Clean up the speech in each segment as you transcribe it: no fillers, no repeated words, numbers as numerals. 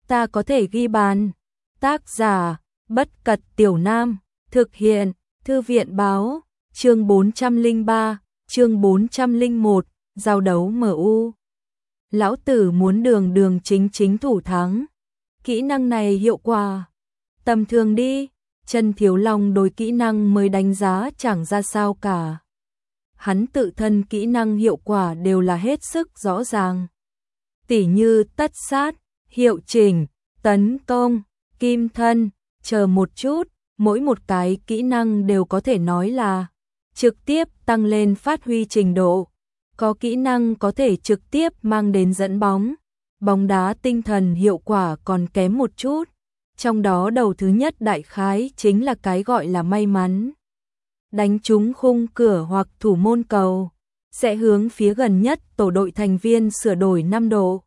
ta có thể ghi bàn. Tác giả, Bất Cật Tiểu Nam, thực hiện, Thư viện báo, chương 403, chương 401, giao đấu MU. Lão tử muốn đường đường chính chính thủ thắng. Kỹ năng này hiệu quả tầm thường đi, Chân Thiếu Long đối kỹ năng mới đánh giá chẳng ra sao cả. Hắn tự thân kỹ năng hiệu quả đều là hết sức rõ ràng. Tỉ như tất sát, hiệu chỉnh, tấn công, kim thân, chờ một chút, mỗi một cái kỹ năng đều có thể nói là trực tiếp tăng lên phát huy trình độ. Có kỹ năng có thể trực tiếp mang đến dẫn bóng. Bóng đá tinh thần hiệu quả còn kém một chút. Trong đó đầu thứ nhất đại khái chính là cái gọi là may mắn. Đánh trúng khung cửa hoặc thủ môn cầu, sẽ hướng phía gần nhất tổ đội thành viên sửa đổi 5 độ.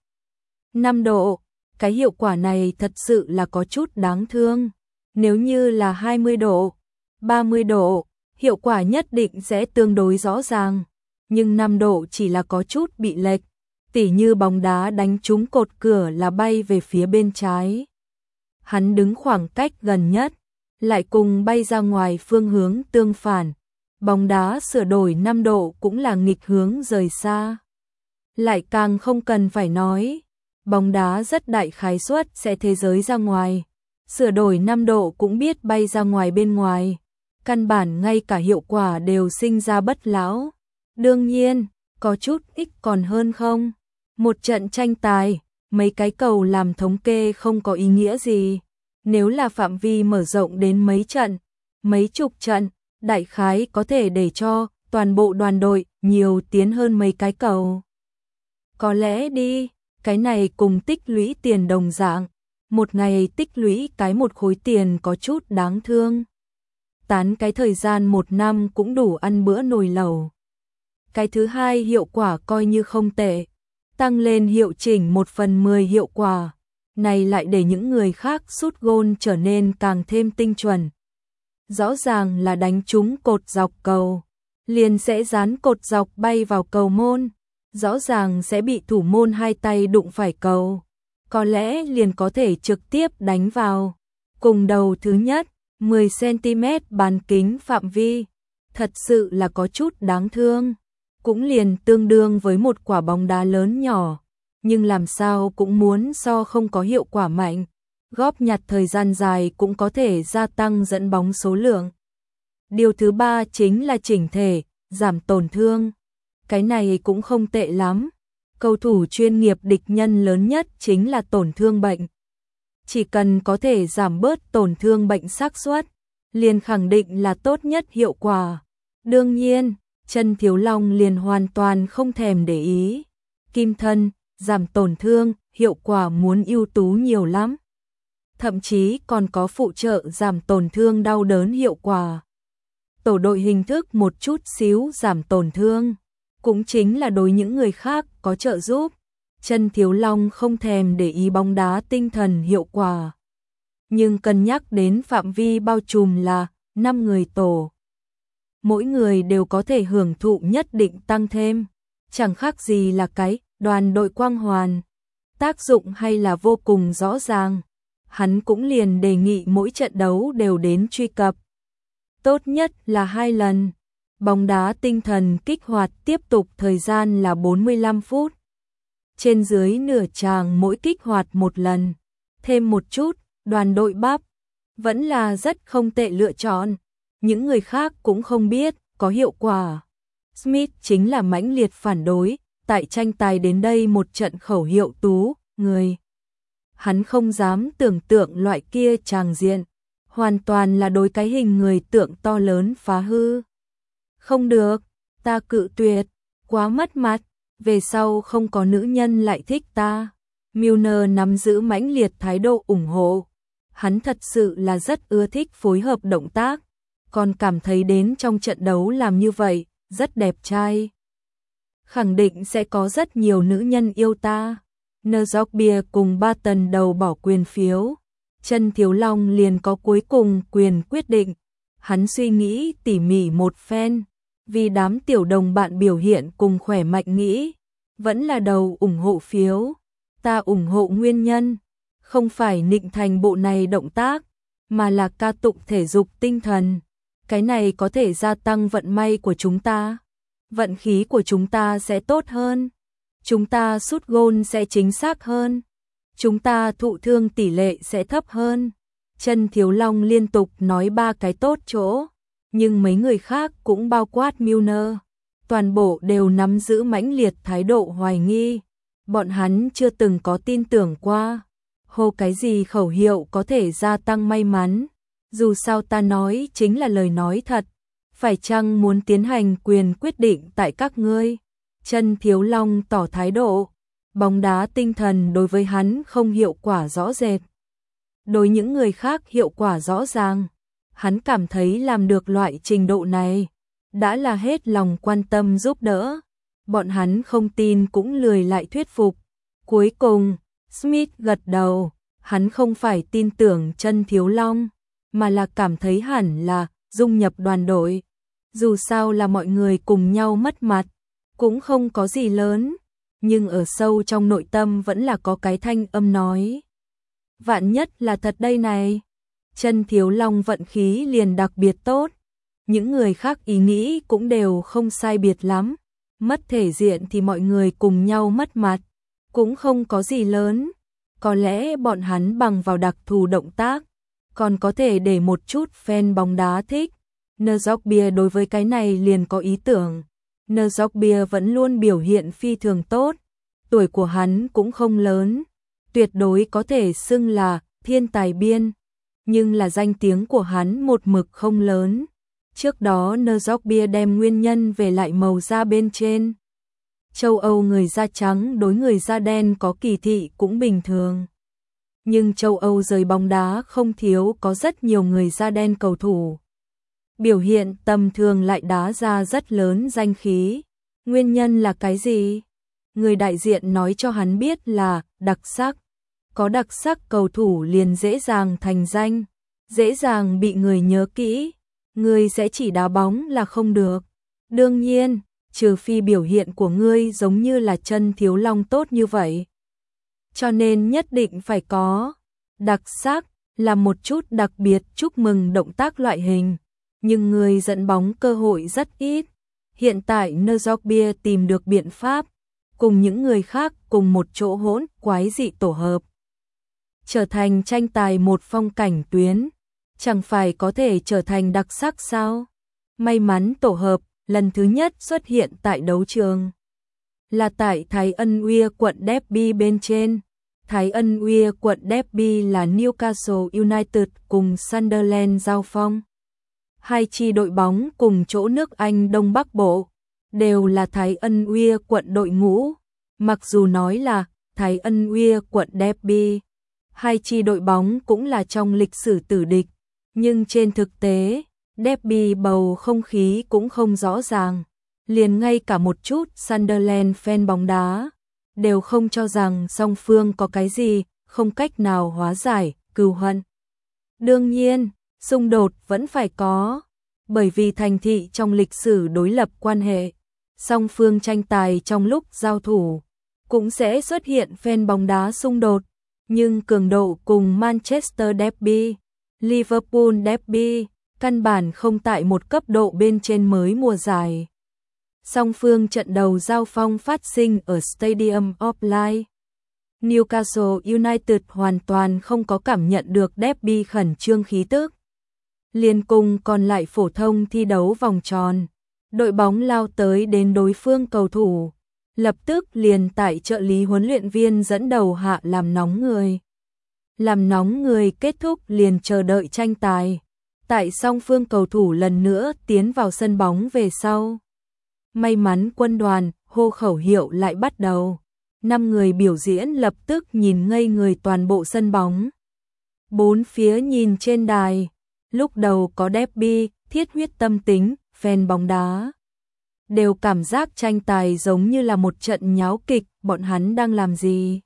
5 độ, cái hiệu quả này thật sự là có chút đáng thương. Nếu như là 20 độ, 30 độ, hiệu quả nhất định sẽ tương đối rõ ràng. Nhưng 5 độ chỉ là có chút bị lệch, tỉ như bóng đá đánh trúng cột cửa là bay về phía bên trái. Hắn đứng khoảng cách gần nhất, lại cùng bay ra ngoài phương hướng tương phản. Bóng đá sửa đổi 5 độ cũng là nghịch hướng rời xa. Lại càng không cần phải nói, bóng đá rất đại khái suất sẽ thế giới ra ngoài. Sửa đổi 5 độ cũng biết bay ra ngoài bên ngoài. Căn bản ngay cả hiệu quả đều sinh ra bất lão. Đương nhiên, có chút ích còn hơn không. Một trận tranh tài, mấy cái cầu làm thống kê không có ý nghĩa gì. Nếu là phạm vi mở rộng đến mấy trận, mấy chục trận, đại khái có thể để cho toàn bộ đoàn đội nhiều tiến hơn mấy cái cầu. Có lẽ đi, cái này cùng tích lũy tiền đồng dạng. Một ngày tích lũy cái một khối tiền có chút đáng thương. Tán cái thời gian 1 năm cũng đủ ăn bữa nồi lẩu. Cái thứ hai hiệu quả coi như không tệ. Tăng lên hiệu chỉnh 1/10 hiệu quả. Này lại để những người khác sút gôn trở nên càng thêm tinh chuẩn. Rõ ràng là đánh trúng cột dọc cầu, liền sẽ dán cột dọc bay vào cầu môn. Rõ ràng sẽ bị thủ môn hai tay đụng phải cầu. Có lẽ liền có thể trực tiếp đánh vào. Cùng đầu thứ nhất, 10cm bán kính phạm vi. Thật sự là có chút đáng thương. Cũng liền tương đương với một quả bóng đá lớn nhỏ. Nhưng làm sao cũng muốn so không có hiệu quả mạnh. Góp nhặt thời gian dài cũng có thể gia tăng dẫn bóng số lượng. Điều thứ ba chính là chỉnh thể, giảm tổn thương. Cái này cũng không tệ lắm. Cầu thủ chuyên nghiệp địch nhân lớn nhất chính là tổn thương bệnh. Chỉ cần có thể giảm bớt tổn thương bệnh xác suất, liền khẳng định là tốt nhất hiệu quả. Đương nhiên, Chân Thiếu Long liền hoàn toàn không thèm để ý. Kim thân, giảm tổn thương, hiệu quả muốn ưu tú nhiều lắm. Thậm chí còn có phụ trợ giảm tổn thương đau đớn hiệu quả. Tổ đội hình thức một chút xíu giảm tổn thương, cũng chính là đối những người khác có trợ giúp. Chân Thiếu Long không thèm để ý bóng đá tinh thần hiệu quả. Nhưng cân nhắc đến phạm vi bao trùm là 5 người tổ. Mỗi người đều có thể hưởng thụ nhất định tăng thêm. Chẳng khác gì là cái đoàn đội quang hoàn. Tác dụng hay là vô cùng rõ ràng. Hắn cũng liền đề nghị mỗi trận đấu đều đến truy cập. Tốt nhất là 2 lần. Bóng đá tinh thần kích hoạt tiếp tục thời gian là 45 phút. Trên dưới nửa tràng mỗi kích hoạt một lần. Thêm một chút, đoàn đội bắp. Vẫn là rất không tệ lựa chọn. Những người khác cũng không biết, có hiệu quả. Smith chính là mãnh liệt phản đối. Tại tranh tài đến đây một trận khẩu hiệu tú, người. Hắn không dám tưởng tượng loại kia tràng diện. Hoàn toàn là đối cái hình người tượng to lớn phá hư. Không được, ta cự tuyệt, quá mất mặt, về sau không có nữ nhân lại thích ta. Milner nắm giữ mãnh liệt thái độ ủng hộ. Hắn thật sự là rất ưa thích phối hợp động tác, còn cảm thấy đến trong trận đấu làm như vậy, rất đẹp trai. Khẳng định sẽ có rất nhiều nữ nhân yêu ta. Nzogbia cùng Barton đầu bỏ quyền phiếu. Chân Thiếu Long liền có cuối cùng quyền quyết định. Hắn suy nghĩ tỉ mỉ một phen. Vì đám tiểu đồng bạn biểu hiện cùng khỏe mạnh nghĩ. Vẫn là đầu ủng hộ phiếu. Ta ủng hộ nguyên nhân. không phải nịnh thành bộ này động tác, mà là ca tụng thể dục tinh thần. Cái này có thể gia tăng vận may của chúng ta. Vận khí của chúng ta sẽ tốt hơn. Chúng ta sút gôn sẽ chính xác hơn. Chúng ta thụ thương tỷ lệ sẽ thấp hơn. Chân Thiếu Long liên tục nói 3 cái tốt chỗ, nhưng mấy người khác cũng bao quát Milner, toàn bộ đều nắm giữ mãnh liệt thái độ hoài nghi. Bọn hắn chưa từng có tin tưởng qua hô cái gì khẩu hiệu có thể gia tăng may mắn. Dù sao ta nói chính là lời nói thật, phải chăng muốn tiến hành quyền quyết định tại các ngươi? Chân Thiếu Long tỏ thái độ, bóng đá tinh thần đối với hắn không hiệu quả rõ rệt. Đối những người khác hiệu quả rõ ràng, hắn cảm thấy làm được loại trình độ này, đã là hết lòng quan tâm giúp đỡ. Bọn hắn không tin cũng lười lại thuyết phục. Cuối cùng, Smith gật đầu, hắn không phải tin tưởng Chân Thiếu Long, mà là cảm thấy hẳn là dung nhập đoàn đội. Dù sao là mọi người cùng nhau mất mặt, cũng không có gì lớn, nhưng ở sâu trong nội tâm vẫn là có cái thanh âm nói. Vạn nhất là thật đây này. Chân Thiếu Long vận khí liền đặc biệt tốt, những người khác ý nghĩ cũng đều không sai biệt lắm. Mất thể diện thì mọi người cùng nhau mất mặt, cũng không có gì lớn. Có lẽ bọn hắn bằng vào đặc thù động tác, còn có thể để một chút fan bóng đá thích. Njorkaeff đối với cái này liền có ý tưởng. Njorkaeff vẫn luôn biểu hiện phi thường tốt, tuổi của hắn cũng không lớn, tuyệt đối có thể xưng là thiên tài biên, nhưng là danh tiếng của hắn một mực không lớn. Trước đó Njorkaeff đem nguyên nhân về lại màu da bên trên. Châu Âu người da trắng đối người da đen có kỳ thị cũng bình thường. Nhưng châu Âu giới bóng đá không thiếu có rất nhiều người da đen cầu thủ. Biểu hiện tầm thường lại đá ra rất lớn danh khí. Nguyên nhân là cái gì? Người đại diện nói cho hắn biết là đặc sắc. Có đặc sắc cầu thủ liền dễ dàng thành danh, dễ dàng bị người nhớ kỹ. Ngươi sẽ chỉ đá bóng là không được. Đương nhiên, trừ phi biểu hiện của ngươi giống như là Chân Thiếu Long tốt như vậy. Cho nên nhất định phải có đặc sắc, là một chút đặc biệt chúc mừng động tác loại hình. Nhưng người dẫn bóng cơ hội rất ít. Hiện tại Njorkaeff tìm được biện pháp, cùng những người khác cùng một chỗ hỗn quái dị tổ hợp, trở thành tranh tài một phong cảnh tuyến, chẳng phải có thể trở thành đặc sắc sao? May mắn tổ hợp lần thứ nhất xuất hiện tại đấu trường là tại Thái Ân Uy quận Derby bên trên. Thái Ân Uy quận Derby là Newcastle United cùng Sunderland giao phong. Hai chi đội bóng cùng chỗ nước Anh Đông Bắc Bộ, đều là Thái Ân Uy quận đội ngũ. Mặc dù nói là Thái Ân Uy quận Derby, hai chi đội bóng cũng là trong lịch sử tử địch, nhưng trên thực tế, Derby bầu không khí cũng không rõ ràng. Liền ngay cả một chút Sunderland fan bóng đá đều không cho rằng song phương có cái gì không cách nào hóa giải cừu hận. Đương nhiên, xung đột vẫn phải có, bởi vì thành thị trong lịch sử đối lập quan hệ, song phương tranh tài trong lúc giao thủ cũng sẽ xuất hiện fan bóng đá xung đột, nhưng cường độ cùng Manchester Derby, Liverpool Derby căn bản không tại một cấp độ bên trên mới mùa giải. Song phương trận đầu giao phong phát sinh ở Stadium of Light. Newcastle United hoàn toàn không có cảm nhận được derby khẩn trương khí tức. Liên cùng còn lại phổ thông thi đấu vòng tròn, đội bóng lao tới đến đối phương cầu thủ, lập tức liền tại trợ lý huấn luyện viên dẫn đầu hạ làm nóng người. Làm nóng người kết thúc liền chờ đợi tranh tài. Tại song phương cầu thủ lần nữa tiến vào sân bóng về sau. May mắn quân đoàn, hô khẩu hiệu lại bắt đầu. 5 người biểu diễn lập tức nhìn ngây người toàn bộ sân bóng. Bốn phía nhìn trên đài, lúc đầu có derby, thiết huyết tâm tính, fan bóng đá đều cảm giác tranh tài giống như là một trận nháo kịch, bọn hắn đang làm gì?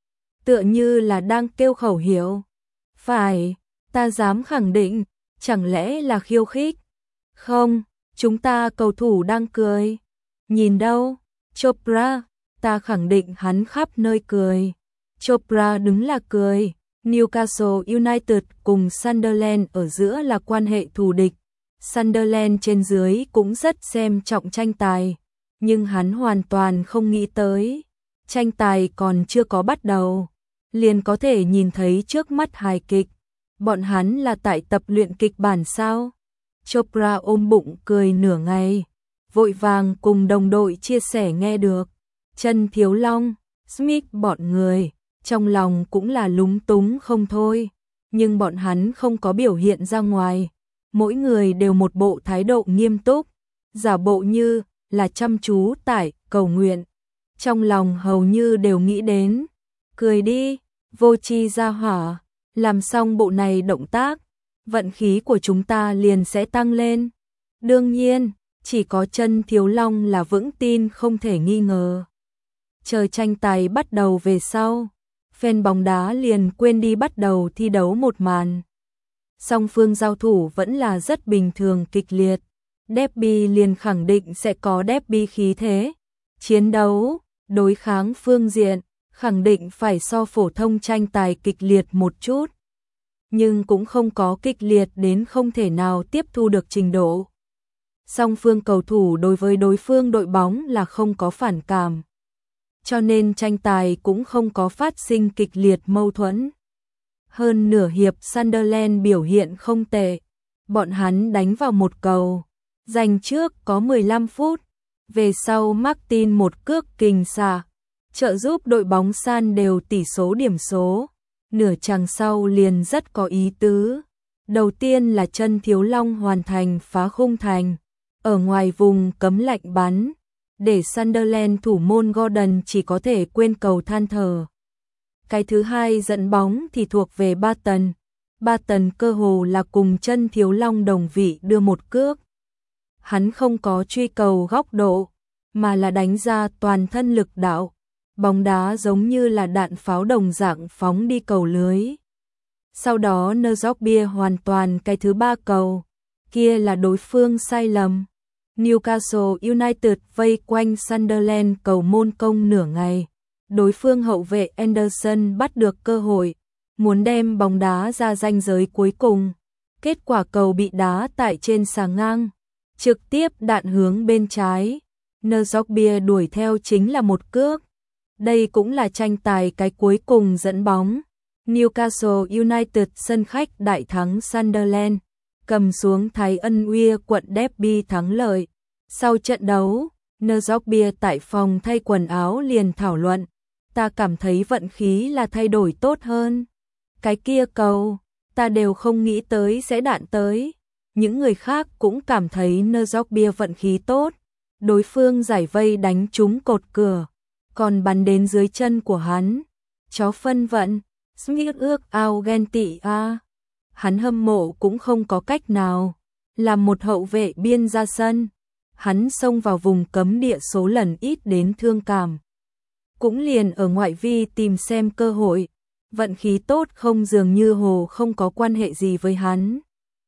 Tựa như là đang kêu khẩu hiệu. Phải, ta dám khẳng định, chẳng lẽ là khiêu khích? Không, chúng ta cầu thủ đang cười. Nhìn đâu? Chopra, ta khẳng định hắn khắp nơi cười. Chopra đứng là cười, Newcastle United cùng Sunderland ở giữa là quan hệ thù địch. Sunderland trên dưới cũng rất xem trọng tranh tài, nhưng hắn hoàn toàn không nghĩ tới. Tranh tài còn chưa có bắt đầu, liền có thể nhìn thấy trước mắt hài kịch. Bọn hắn là tại tập luyện kịch bản sao? Chopra ôm bụng cười nửa ngày, vội vàng cùng đồng đội chia sẻ nghe được. Trần Thiếu Long, Smith bọn người, trong lòng cũng là lúng túng không thôi, nhưng bọn hắn không có biểu hiện ra ngoài. Mỗi người đều một bộ thái độ nghiêm túc, giả bộ như là chăm chú tại cầu nguyện. Trong lòng hầu như đều nghĩ đến, cười đi, vô tri ra hỏa, làm xong bộ này động tác, vận khí của chúng ta liền sẽ tăng lên. Đương nhiên, chỉ có Trần Thiếu Long là vững tin không thể nghi ngờ. Chờ tranh tài bắt đầu về sau, fan bóng đá liền quên đi bắt đầu thi đấu một màn. Song phương giao thủ vẫn là rất bình thường kịch liệt. Derby liền khẳng định sẽ có derby khí thế. Chiến đấu, đối kháng phương diện, khẳng định phải so phổ thông tranh tài kịch liệt một chút. Nhưng cũng không có kịch liệt đến không thể nào tiếp thu được trình độ. Song phương cầu thủ đối với đối phương đội bóng là không có phản cảm. Cho nên tranh tài cũng không có phát sinh kịch liệt mâu thuẫn. Hơn nửa hiệp Sunderland biểu hiện không tệ. Bọn hắn đánh vào một cầu. Giành trước có 15 phút. Về sau Martin một cước kình xạ, trợ giúp đội bóng san đều tỷ số điểm số. Nửa chặng sau liền rất có ý tứ. Đầu tiên là Trần Thiếu Long hoàn thành phá khung thành. Ở ngoài vùng cấm lạnh bắn. Để Sunderland thủ môn Gordon chỉ có thể quên cầu than thở. Cái thứ hai dẫn bóng thì thuộc về Barton. Barton cơ hồ là cùng Trần Thiếu Long đồng vị đưa một cước. Hắn không có truy cầu góc độ, mà là đánh ra toàn thân lực đạo. Bóng đá giống như là đạn pháo đồng dạng phóng đi cầu lưới. Sau đó Nzogbia hoàn toàn cái thứ ba cầu. Kia là đối phương sai lầm. Newcastle United vây quanh Sunderland cầu môn công nửa ngày. Đối phương hậu vệ Anderson bắt được cơ hội, muốn đem bóng đá ra ranh giới cuối cùng. Kết quả cầu bị đá tại trên xà ngang, trực tiếp đạn hướng bên trái. Nzogbia đuổi theo chính là một cước. Đây cũng là tranh tài cái cuối cùng dẫn bóng. Newcastle United sân khách đại thắng Sunderland, cầm xuống Thái Ân Uy quận Derby thắng lợi. Sau trận đấu, Nzogbia tại phòng thay quần áo liền thảo luận. Ta cảm thấy vận khí là thay đổi tốt hơn. Cái kia cầu, ta đều không nghĩ tới sẽ đạn tới. Những người khác cũng cảm thấy Nzogbia vận khí tốt. Đối phương giải vây đánh trúng cột cửa, còn bắn đến dưới chân của hắn. Chó phân vận, Smith ước ao ghen tị a. Hắn hâm mộ cũng không có cách nào. Làm một hậu vệ biên ra sân, hắn xông vào vùng cấm địa số lần ít đến thương cảm. Cũng liền ở ngoại vi tìm xem cơ hội. Vận khí tốt không dường như hồ không có quan hệ gì với hắn.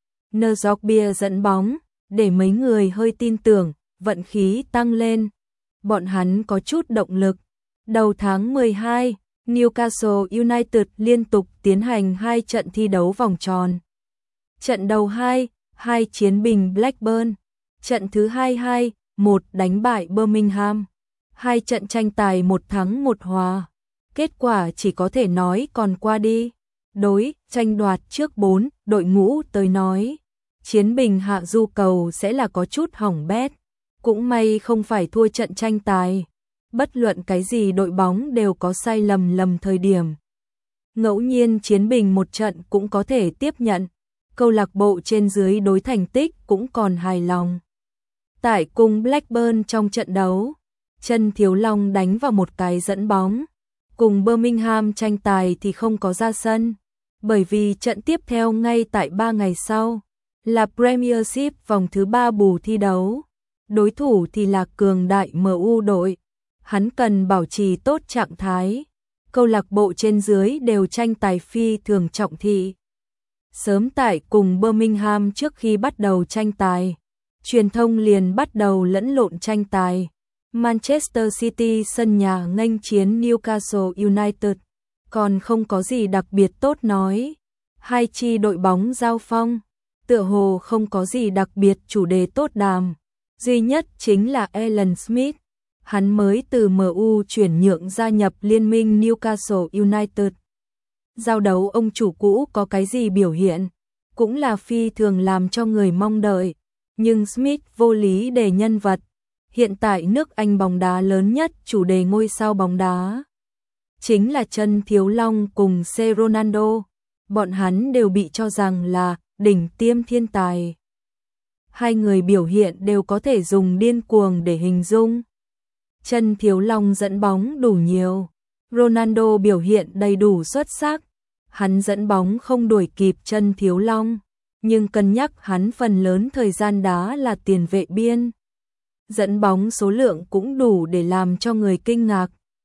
Nzogbia dẫn bóng, để mấy người hơi tin tưởng, vận khí tăng lên. Bọn hắn có chút động lực. Đầu tháng 12, Newcastle United liên tục tiến hành 2 trận thi đấu vòng tròn. Trận đầu 2 chiến bình Blackburn. Trận thứ 2-1 đánh bại Birmingham. 2 trận tranh tài 1 thắng 1 hòa. Kết quả chỉ có thể nói còn qua đi. Đối tranh đoạt trước 4 đội ngũ tới nói, chiến bình hạ du cầu sẽ là có chút hỏng bét. Cũng may không phải thua trận tranh tài. Bất luận cái gì đội bóng đều có sai lầm thời điểm. Ngẫu nhiên chiến bình một trận cũng có thể tiếp nhận. Câu lạc bộ trên dưới đối thành tích cũng còn hài lòng. Tại cùng Blackburn trong trận đấu, Trần Thiếu Long đánh vào một cái dẫn bóng. Cùng Birmingham tranh tài thì không có ra sân, bởi vì trận tiếp theo ngay tại 3 ngày sau là Premiership vòng thứ 3 bù thi đấu. Đối thủ thì là cường đại MU đội. Hắn cần bảo trì tốt trạng thái. Câu lạc bộ trên dưới đều tranh tài phi thường trọng thị. Sớm tại cùng Birmingham trước khi bắt đầu tranh tài, truyền thông liền bắt đầu lẫn lộn tranh tài. Manchester City sân nhà nghênh chiến Newcastle United. còn không có gì đặc biệt tốt nói. Hai chi đội bóng giao phong, tựa hồ không có gì đặc biệt chủ đề tốt đàm. Duy nhất chính là Alan Smith, hắn mới từ MU chuyển nhượng gia nhập liên minh Newcastle United. Giao đấu ông chủ cũ có cái gì biểu hiện, cũng là phi thường làm cho người mong đợi, nhưng Smith vô lý để nhân vật. Hiện tại nước Anh bóng đá lớn nhất chủ đề ngôi sao bóng đá chính là Trần Thiếu Long cùng C. Ronaldo, bọn hắn đều bị cho rằng là đỉnh tiêm thiên tài. Hai người biểu hiện đều có thể dùng điên cuồng để hình dung. Trần Thiếu Long dẫn bóng đủ nhiều, Ronaldo biểu hiện đầy đủ xuất sắc. Hắn dẫn bóng không đuổi kịp Trần Thiếu Long, nhưng cân nhắc hắn phần lớn thời gian đá là tiền vệ biên. Dẫn bóng số lượng cũng đủ để làm cho người kinh ngạc.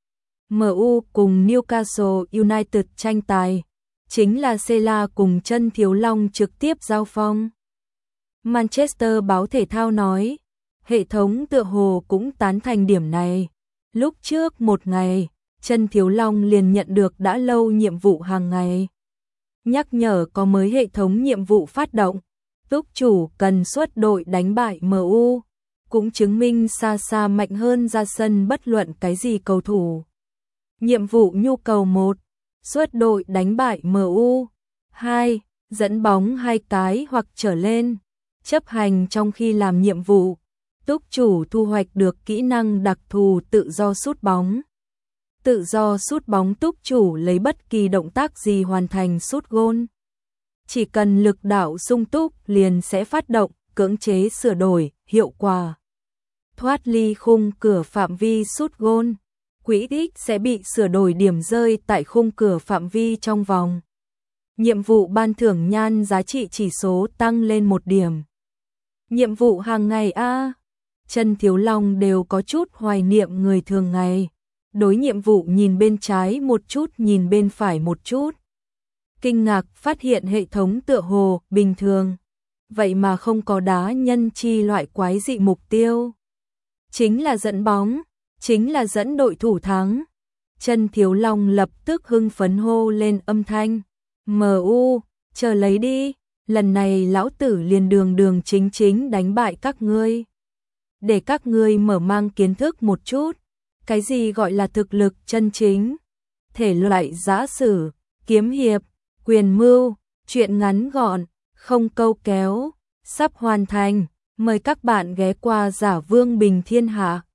MU cùng Newcastle United tranh tài, chính là Sela cùng Trần Thiếu Long trực tiếp giao phong. Manchester báo thể thao nói, hệ thống tựa hồ cũng tán thành điểm này. Lúc trước một ngày, Trần Thiếu Long liền nhận được đã lâu nhiệm vụ hàng ngày. Nhắc nhở có mới hệ thống nhiệm vụ phát động, túc chủ cần xuất đội đánh bại MU, cũng chứng minh xa xa mạnh hơn ra sân bất luận cái gì cầu thủ. Nhiệm vụ nhu cầu 1, xuất đội đánh bại MU. 2, dẫn bóng 2 cái hoặc trở lên. Chấp hành trong khi làm nhiệm vụ, túc chủ thu hoạch được kỹ năng đặc thù tự do sút bóng. Tự do sút bóng túc chủ lấy bất kỳ động tác gì hoàn thành sút gôn. Chỉ cần lực đạo sung túc liền sẽ phát động, cưỡng chế sửa đổi, hiệu quả. Thoát ly khung cửa phạm vi sút gôn, quỹ tích sẽ bị sửa đổi điểm rơi tại khung cửa phạm vi trong vòng. Nhiệm vụ ban thưởng nhan giá trị chỉ số tăng lên 1 điểm. Nhiệm vụ hàng ngày a. Trần Thiếu Long đều có chút hoài niệm người thường ngày. Đối nhiệm vụ nhìn bên trái một chút nhìn bên phải một chút. Kinh ngạc phát hiện hệ thống tựa hồ bình thường. Vậy mà không có đá nhân chi loại quái dị mục tiêu. Chính là dẫn bóng, chính là dẫn đội thủ thắng. Trần Thiếu Long lập tức hưng phấn hô lên âm thanh. MU, chờ lấy đi, lần này lão tử liền đường chính chính đánh bại các ngươi. Để các ngươi mở mang kiến thức một chút. Cái gì gọi là thực lực chân chính? Thể loại giã sử, kiếm hiệp, quyền mưu, truyện ngắn gọn, không câu kéo, sắp hoàn thành. Mời các bạn ghé qua Giả Vương Bình Thiên Hạ.